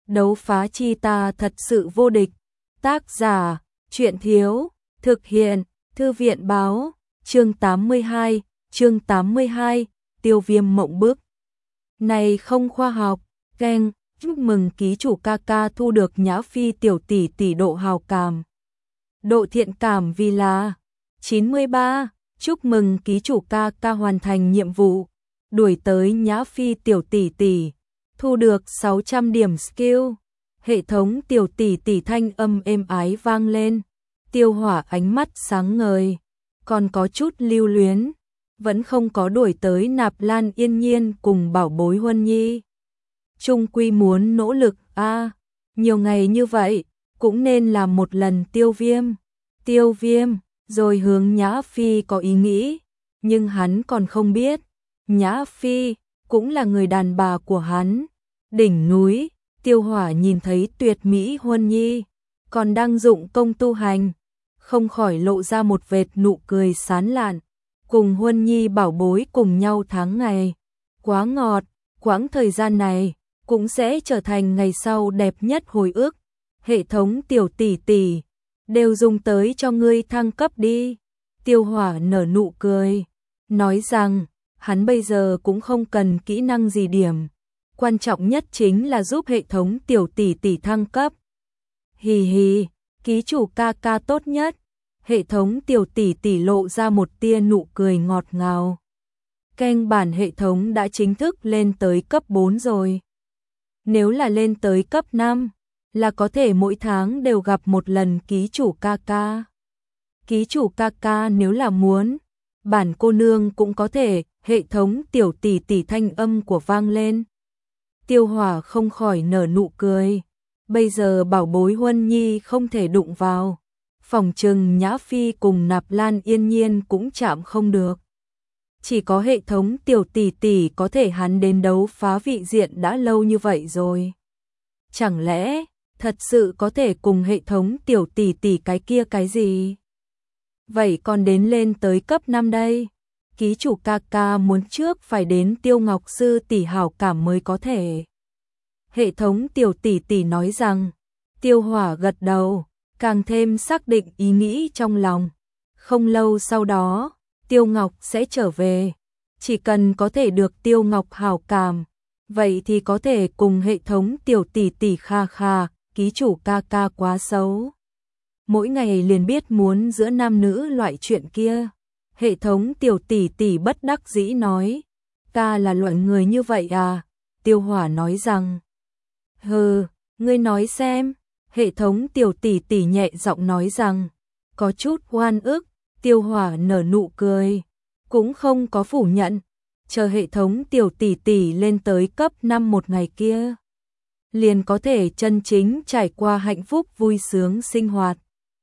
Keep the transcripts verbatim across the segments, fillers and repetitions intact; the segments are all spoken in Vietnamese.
Đấu phá chi ta thật sự vô địch. Tác giả, Truyện Thiếu, thực hiện, Thư viện Báo, chương tám mươi hai, chương tám mươi hai, Tiêu Viêm mộng bức. Này không khoa học, ghen, chúc mừng ký chủ ca ca thu được Nhã Phi tiểu tỷ tỷ độ hào cảm. Độ thiện cảm vì là chín mươi ba, chúc mừng ký chủ ca ca hoàn thành nhiệm vụ, đuổi tới Nhã Phi tiểu tỷ tỷ, thu được sáu trăm điểm skill. Hệ thống tiểu tỷ tỷ thanh âm êm ái vang lên, Tiêu Hỏa ánh mắt sáng ngời, còn có chút lưu luyến, vẫn không có đuổi tới Nạp Lan Yên Nhiên cùng bảo bối Huân Nhi. Trung quy muốn nỗ lực a, à, nhiều ngày như vậy, cũng nên làm một lần Tiêu Viêm. Tiêu Viêm, rồi hướng Nhã Phi có ý nghĩ, nhưng hắn còn không biết, Nhã Phi cũng là người đàn bà của hắn. Đỉnh núi, Tiêu Hỏa nhìn thấy tuyệt mỹ Huân Nhi, còn đang dụng công tu hành, không khỏi lộ ra một vệt nụ cười sán lạn, cùng Huân Nhi bảo bối cùng nhau tháng ngày. Quá ngọt, quãng thời gian này cũng sẽ trở thành ngày sau đẹp nhất hồi ức. Hệ thống tiểu tỷ tỷ đều dùng tới cho ngươi thăng cấp đi. Tiêu Hỏa nở nụ cười, nói rằng hắn bây giờ cũng không cần kỹ năng gì điểm, quan trọng nhất chính là giúp hệ thống tiểu tỷ tỷ thăng cấp. Hì hì, ký chủ ca ca tốt nhất. Hệ thống tiểu tỷ tỷ lộ ra một tia nụ cười ngọt ngào. Keng bản hệ thống đã chính thức lên tới cấp bốn rồi. Nếu là lên tới cấp năm, là có thể mỗi tháng đều gặp một lần ký chủ ca ca. Ký chủ ca ca nếu là muốn, bản cô nương cũng có thể. Hệ thống tiểu tỷ tỷ thanh âm của vang lên. Tiêu Hỏa không khỏi nở nụ cười. Bây giờ bảo bối Huân Nhi không thể đụng vào, phòng trừng Nhã Phi cùng Nạp Lan Yên Nhiên cũng chạm không được. Chỉ có hệ thống tiểu tỷ tỷ có thể hắn đến đấu phá vị diện đã lâu như vậy rồi. Chẳng lẽ thật sự có thể cùng hệ thống tiểu tỷ tỷ cái kia cái gì? Vậy còn đến lên tới cấp năm đây. Ký chủ ca ca muốn trước phải đến Tiêu Ngọc sư tỷ hảo cảm mới có thể. Hệ thống tiểu tỷ tỷ nói rằng. Tiêu Hỏa gật đầu, càng thêm xác định ý nghĩ trong lòng. Không lâu sau đó, Tiêu Ngọc sẽ trở về. Chỉ cần có thể được Tiêu Ngọc hảo cảm, vậy thì có thể cùng hệ thống tiểu tỷ tỷ kha kha. Ký chủ ca ca quá xấu, mỗi ngày liền biết muốn giữa nam nữ loại chuyện kia. Hệ thống tiểu tỷ tỷ bất đắc dĩ nói, ta là loại người như vậy à? Tiêu Hỏa nói rằng, hừ, ngươi nói xem. Hệ thống tiểu tỷ tỷ nhẹ giọng nói rằng, có chút oan ức. Tiêu Hỏa nở nụ cười, cũng không có phủ nhận, chờ hệ thống tiểu tỷ tỷ lên tới cấp năm một ngày kia, liền có thể chân chính trải qua hạnh phúc vui sướng sinh hoạt.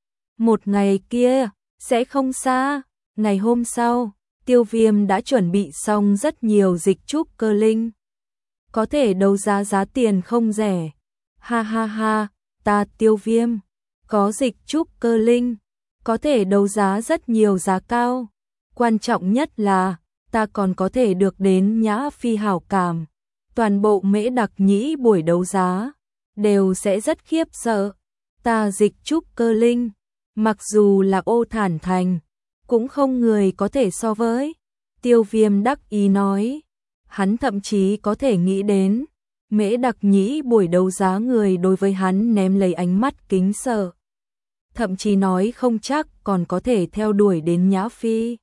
Một ngày kia sẽ không xa. Ngày hôm sau, Tiêu Viêm đã chuẩn bị xong rất nhiều dịch trúc cơ linh, có thể đấu giá giá tiền không rẻ. Ha ha ha, ta Tiêu Viêm có dịch trúc cơ linh, có thể đấu giá rất nhiều giá cao. Quan trọng nhất là ta còn có thể được đến Nhã Phi hảo cảm. Toàn bộ Mễ Đặc Nhĩ buổi đấu giá đều sẽ rất khiếp sợ. Ta dịch trúc cơ linh, mặc dù là ô thản thành, cũng không người có thể so với. Tiêu Viêm đắc ý nói, hắn thậm chí có thể nghĩ đến Mễ Đặc Nhĩ buổi đấu giá người đối với hắn ném lấy ánh mắt kính sợ, thậm chí nói không chắc còn có thể theo đuổi đến Nhã Phi.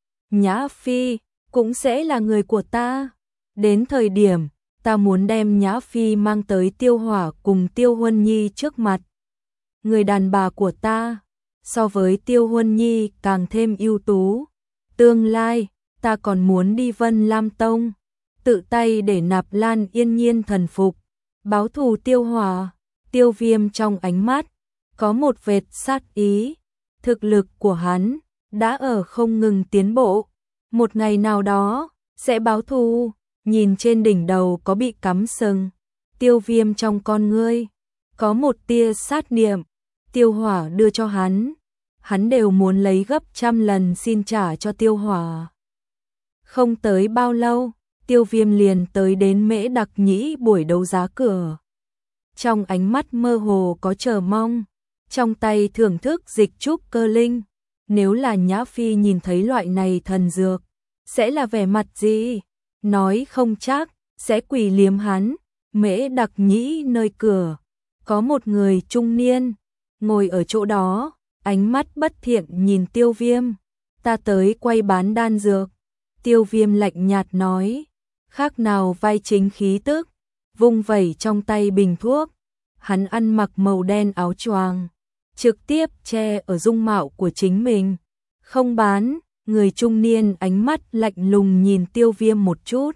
Nhã Phi cũng sẽ là người của ta. Đến thời điểm ta muốn đem Nhã Phi mang tới Tiêu Hỏa cùng Tiêu Huân Nhi trước mặt. Người đàn bà của ta so với Tiêu Huân Nhi càng thêm ưu tú. Tương lai, ta còn muốn đi Vân Lam Tông, tự tay để Nạp Lan Yên Nhiên thần phục, báo thù Tiêu Hỏa. Tiêu Viêm trong ánh mắt có một vệt sát ý. Thực lực của hắn đã ở không ngừng tiến bộ, một ngày nào đó sẽ báo thù. Nhìn trên đỉnh đầu có bị cắm sừng, Tiêu Viêm trong con ngươi có một tia sát niệm. Tiêu Hỏa đưa cho hắn, hắn đều muốn lấy gấp trăm lần xin trả cho Tiêu Hỏa. Không tới bao lâu, Tiêu Viêm liền tới đến Mễ Đặc Nhĩ buổi đấu giá cửa. trong ánh mắt mơ hồ có chờ mong, trong tay thưởng thức dịch trúc cơ linh. Nếu là Nhã Phi nhìn thấy loại này thần dược, sẽ là vẻ mặt gì? Nói không chắc, sẽ quỳ liếm hắn. Mễ Đặc Nhĩ nơi cửa, có một người trung niên, ngồi ở chỗ đó, ánh mắt bất thiện nhìn Tiêu Viêm. Ta tới quay bán đan dược. Tiêu Viêm lạnh nhạt nói, khác nào vai chính khí tức, vung vẩy trong tay bình thuốc. Hắn ăn mặc màu đen áo choàng, trực tiếp che ở dung mạo của chính mình. Không bán, người trung niên ánh mắt lạnh lùng nhìn Tiêu Viêm một chút.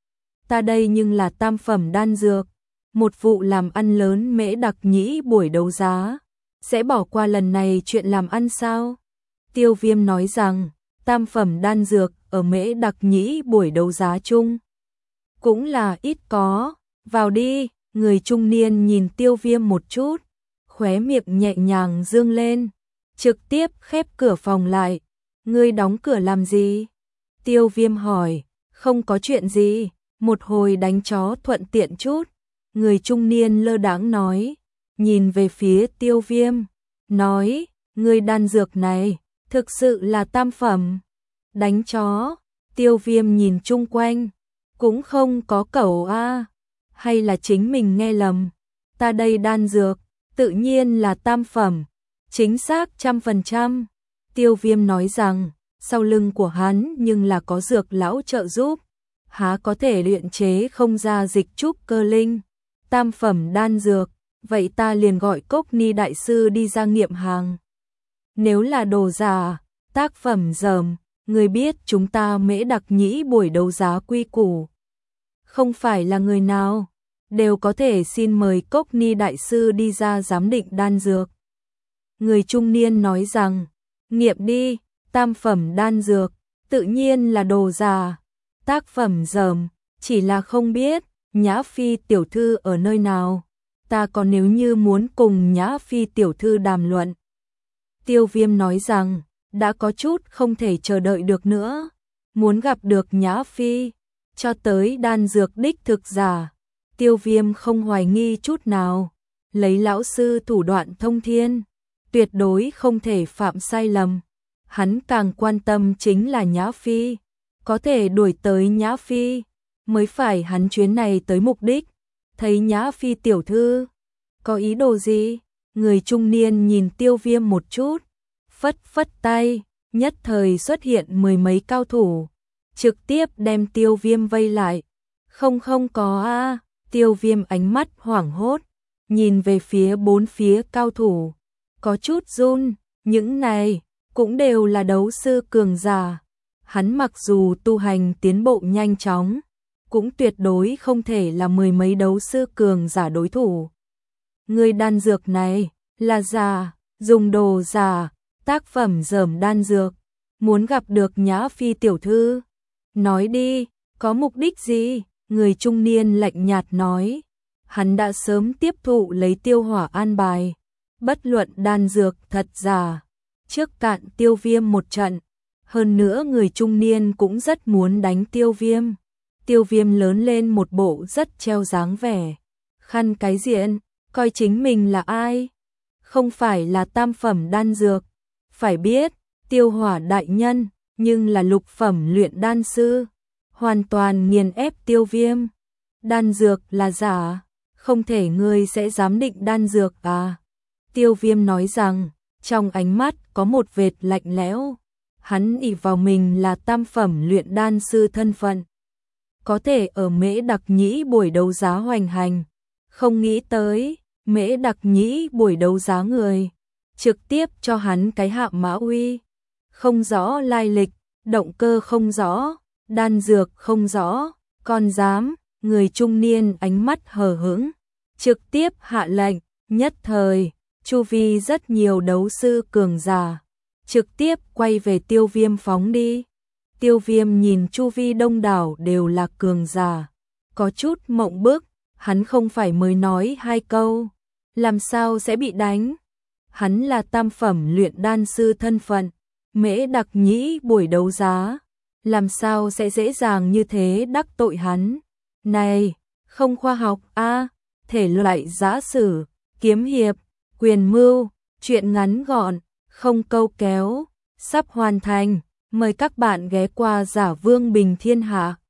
Ta đây nhưng là tam phẩm đan dược, một vụ làm ăn lớn Mễ Đặc Nhĩ buổi đấu giá, sẽ bỏ qua lần này chuyện làm ăn sao? Tiêu Viêm nói rằng, tam phẩm đan dược ở Mễ Đặc Nhĩ buổi đấu giá chung cũng là ít có. Vào đi. Người trung niên nhìn Tiêu Viêm một chút, khóe miệng nhẹ nhàng dương lên, trực tiếp khép cửa phòng lại. Ngươi đóng cửa làm gì? Tiêu Viêm hỏi. Không có chuyện gì, một hồi đánh chó thuận tiện chút. Người trung niên lơ đãng nói, nhìn về phía Tiêu Viêm, nói, ngươi đan dược này, thực sự là tam phẩm. Đánh chó? Tiêu Viêm nhìn chung quanh, cũng không có cẩu a, hay là chính mình nghe lầm? Ta đây đan dược, tự nhiên là tam phẩm, chính xác trăm phần trăm. Tiêu Viêm nói rằng, sau lưng của hắn nhưng là có dược lão trợ giúp, há có thể luyện chế không ra dịch trúc cơ linh. Tam phẩm đan dược, vậy ta liền gọi Cốc Ni đại sư đi ra nghiệm hàng. Nếu là đồ giả, tác phẩm dởm, người biết chúng ta Mễ Đặc Nhĩ buổi đấu giá quy củ. Không phải là người nào đều có thể xin mời Cốc Ni đại sư đi ra giám định đan dược. Người trung niên nói rằng, nghiệm đi, tam phẩm đan dược, tự nhiên là đồ giả, tác phẩm dởm, chỉ là không biết Nhã Phi tiểu thư ở nơi nào. Ta còn nếu như muốn cùng Nhã Phi tiểu thư đàm luận. Tiêu Viêm nói rằng, đã có chút không thể chờ đợi được nữa, muốn gặp được Nhã Phi. Cho tới đan dược đích thực giả, Tiêu Viêm không hoài nghi chút nào, lấy lão sư thủ đoạn thông thiên, tuyệt đối không thể phạm sai lầm. Hắn càng quan tâm chính là Nhã Phi, có thể đuổi tới Nhã Phi, mới phải hắn chuyến này tới mục đích. Thấy Nhã Phi tiểu thư, có ý đồ gì? Người trung niên nhìn Tiêu Viêm một chút, phất phất tay, nhất thời xuất hiện mười mấy cao thủ, trực tiếp đem Tiêu Viêm vây lại. Không không có a. Tiêu Viêm ánh mắt hoảng hốt, nhìn về phía bốn phía cao thủ, có chút run, những này cũng đều là đấu sư cường giả. Hắn mặc dù tu hành tiến bộ nhanh chóng, cũng tuyệt đối không thể là mười mấy đấu sư cường giả đối thủ. Người đan dược này là giả, dùng đồ giả, tác phẩm dởm đan dược, muốn gặp được Nhã Phi tiểu thư. Nói đi, có mục đích gì? Người trung niên lạnh nhạt nói, hắn đã sớm tiếp thụ lấy Tiêu Hỏa an bài, bất luận đan dược thật giả, trước cạn Tiêu Viêm một trận. Hơn nữa người trung niên cũng rất muốn đánh Tiêu Viêm. Tiêu Viêm lớn lên một bộ rất treo dáng vẻ, khăn cái diện, coi chính mình là ai? Không phải là tam phẩm đan dược. Phải biết, Tiêu Hỏa đại nhân, nhưng là lục phẩm luyện đan sư, hoàn toàn nghiền ép Tiêu Viêm. Đan dược là giả, không thể ngươi sẽ giám định đan dược à? Tiêu Viêm nói rằng, trong ánh mắt có một vệt lạnh lẽo. Hắn ỷ vào mình là tam phẩm luyện đan sư thân phận, có thể ở Mễ Đặc Nhĩ buổi đấu giá hoành hành. Không nghĩ tới, Mễ Đặc Nhĩ buổi đấu giá người, trực tiếp cho hắn cái hạ mã uy. Không rõ lai lịch, động cơ không rõ, đan dược không rõ, còn dám. Người trung niên ánh mắt hờ hững, trực tiếp hạ lệnh. Nhất thời, chu vi rất nhiều đấu sư cường giả trực tiếp quay về Tiêu Viêm phóng đi. Tiêu Viêm nhìn chu vi đông đảo đều là cường giả, có chút mộng bức. Hắn không phải mới nói hai câu, làm sao sẽ bị đánh? Hắn là tam phẩm luyện đan sư thân phận, Mễ Đặc Nhĩ buổi đấu giá, làm sao sẽ dễ dàng như thế đắc tội hắn? Này, không khoa học a. À, thể loại giã sử, kiếm hiệp, quyền mưu, truyện ngắn gọn, không câu kéo, sắp hoàn thành. Mời các bạn ghé qua Giả Vương Bình Thiên Hạ.